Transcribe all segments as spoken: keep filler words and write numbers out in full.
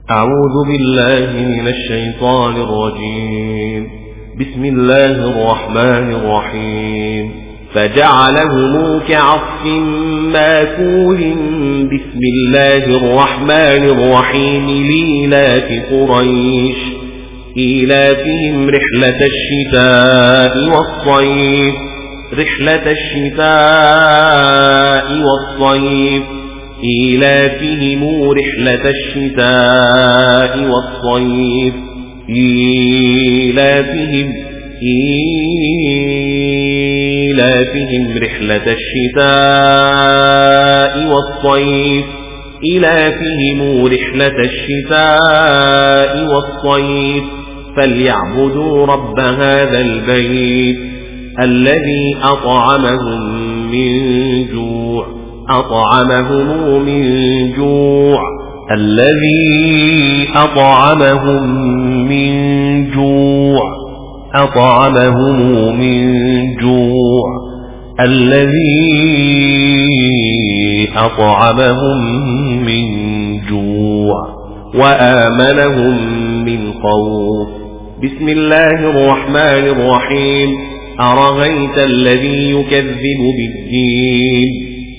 أعوذ بالله من الشيطان الرجيم. بسم الله الرحمن الرحيم. فجعلهم كعصف ماكول. بسم الله الرحمن الرحيم. لإيلاف قريش إيلافهم رحلة الشتاء والصيف رحلة الشتاء والصيف إيلافهم رحلة الشتاء والصيف إيلافهم إيلافهم رحلة الشتاء والصيف إيلافهم رحلة الشتاء والصيف فليعبدوا رب هذا البيت الذي أطعمهم من جوع أطعمهم من جوع الذي أطعمهم من جوع أطعمهم من جوع الذي أطعمهم من جوع وآمنهم من خوف. بسم الله الرحمن الرحيم. أرأيت الذي يكذب بالدين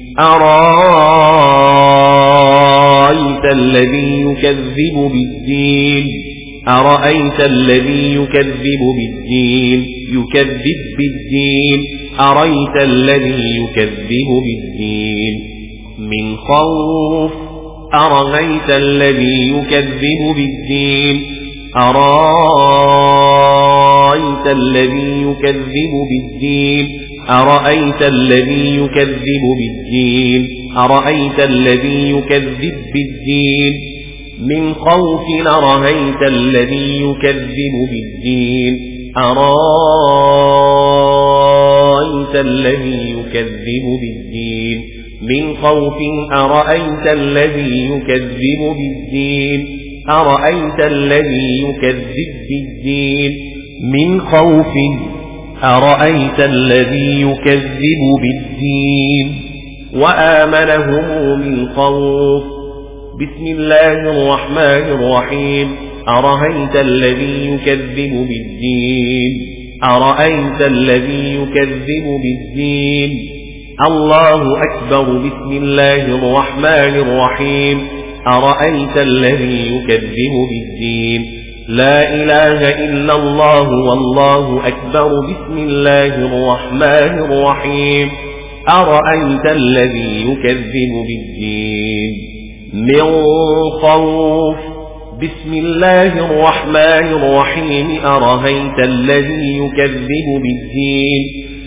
أرأيت الذي يكذب بالدين أرأيت الذي يكذب بالدين يكذب بالدين أرأيت الذي يكذب بالدين من خوف أرأيت الذي يكذب بالدين أرأيت الذي يكذب بالدين أرأيت الذي يكذب بالدين أرأيت الذي يكذب بالدين من خوف أرأيت الذي يكذب بالدين أرأيت الذي يكذب بالدين من خوف أرأيت الذي يكذب بالدين أرأيت الذي يكذب بالدين من خوف أرأيت الذي يكذب بالدين وآمنهم من خوف. بسم الله الرحمن الرحيم. أرأيت الذي يكذب بالدين أرأيت الذي يكذب بالدين الله أكبر. بسم الله الرحمن الرحيم. أرأيت الذي يكذب بالدين لا إله إلا الله والله أكبر. بسم الله الرحمن الرحيم. أرأيت الذي يكذب بالدين من خوف. بسم الله الرحمن الرحيم. أرأيت الذي يكذب بالدين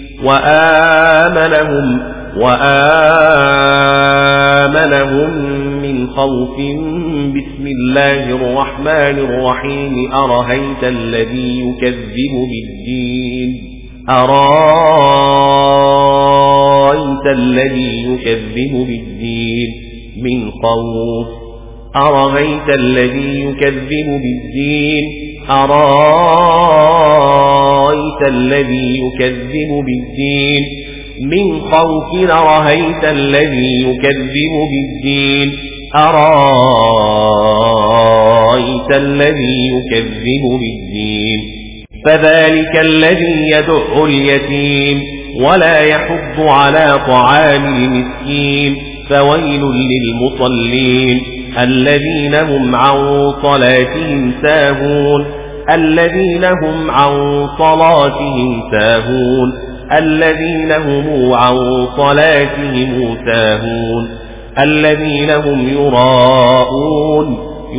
وآمنهم وآمنهم من خوف. بسم الله الرحمن الرحيم. أرأيت الذي يكذب بالدين أرأيت الذي يكذب بالدين من خوف أرأيت الذي يكذب بالدين أرأيت الذي يكذب بالدين من خوف أرأيت الذي يكذب بالدين أرأيت الذي يكذب بالدين فذلك الذي يدع اليتيم ولا يحض على طعام المسكين فويل للمصلين الذين هم عن صلاتهم ساهون الذين هم عن صلاتهم ساهون الذين هم عن صلاتهم ساهون الذين هم يراءون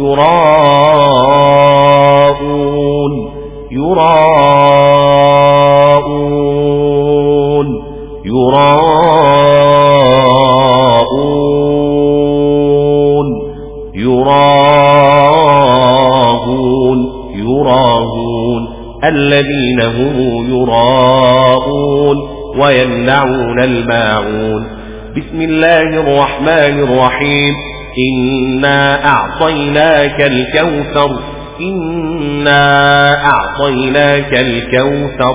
يراءون يراءون يراءون يراءون يراءون الذين هم يراءون ويمنعون الماعون. بسم الله الرحمن الرحيم. إنا أعطيناك الكوثر إنا أعطيناك الكوثر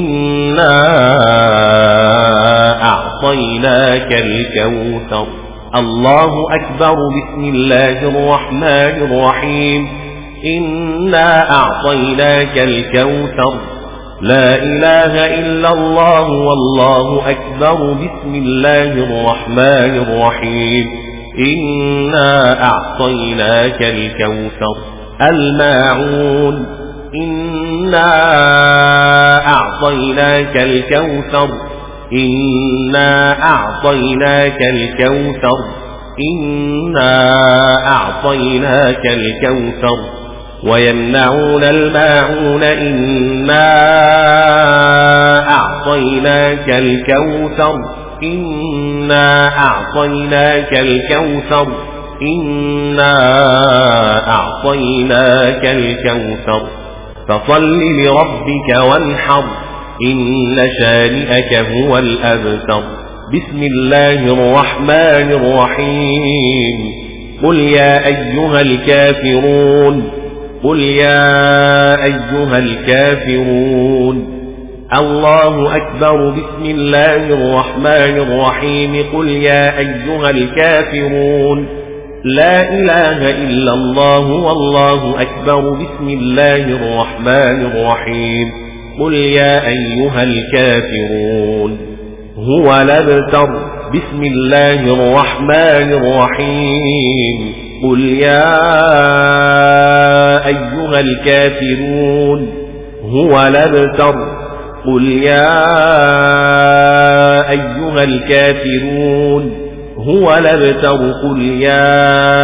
إنا أعطيناك الكوثر الله أكبر. بسم الله الرحمن الرحيم. إنا أعطيناك الكوثر. لا إله إلا الله والله أكبر. بسم الله الرحمن الرحيم. إنا أعطيناك الكوثر. الماعون. إنا أعطيناك الكوثر. إنا أعطيناك الكوثر. إنا أعطيناك الكوثر. ويمنعون الماعون. إنا أعطيناك الكوثر. إنا أعطيناك الكوثر. إنا أعطيناك الكوثر. فصل لربك وانحر. إن شانئك هو الأبتر. بسم الله الرحمن الرحيم. قل يا أيها الكافرون. قل يا أيها الكافرون. الله أكبر. بسم الله الرحمن الرحيم. قل يا أيها الكافرون. لا إله إلا الله والله أكبر. بسم الله الرحمن الرحيم. قل يا أيها الكافرون. هو الأبتر. بسم الله الرحمن الرحيم. قل يا أيها الكافرون. هو الأبتر. قل يا أيها الكافرون. هو الأبتر. قل يا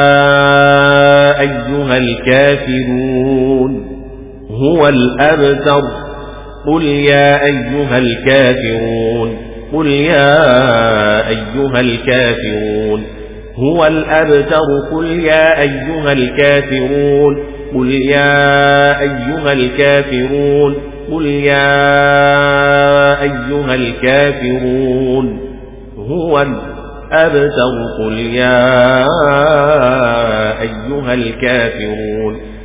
أيها الكافرون. هو الأبتر. قل يا أيها الكافرون. قل يا أيها الكافرون. هو الأبتر. قل يا أيها الكافرون. قل يا أيها الكافرون. قل يا أيها الكافرون. هو الأبتر. قل يا أيها الكافرون.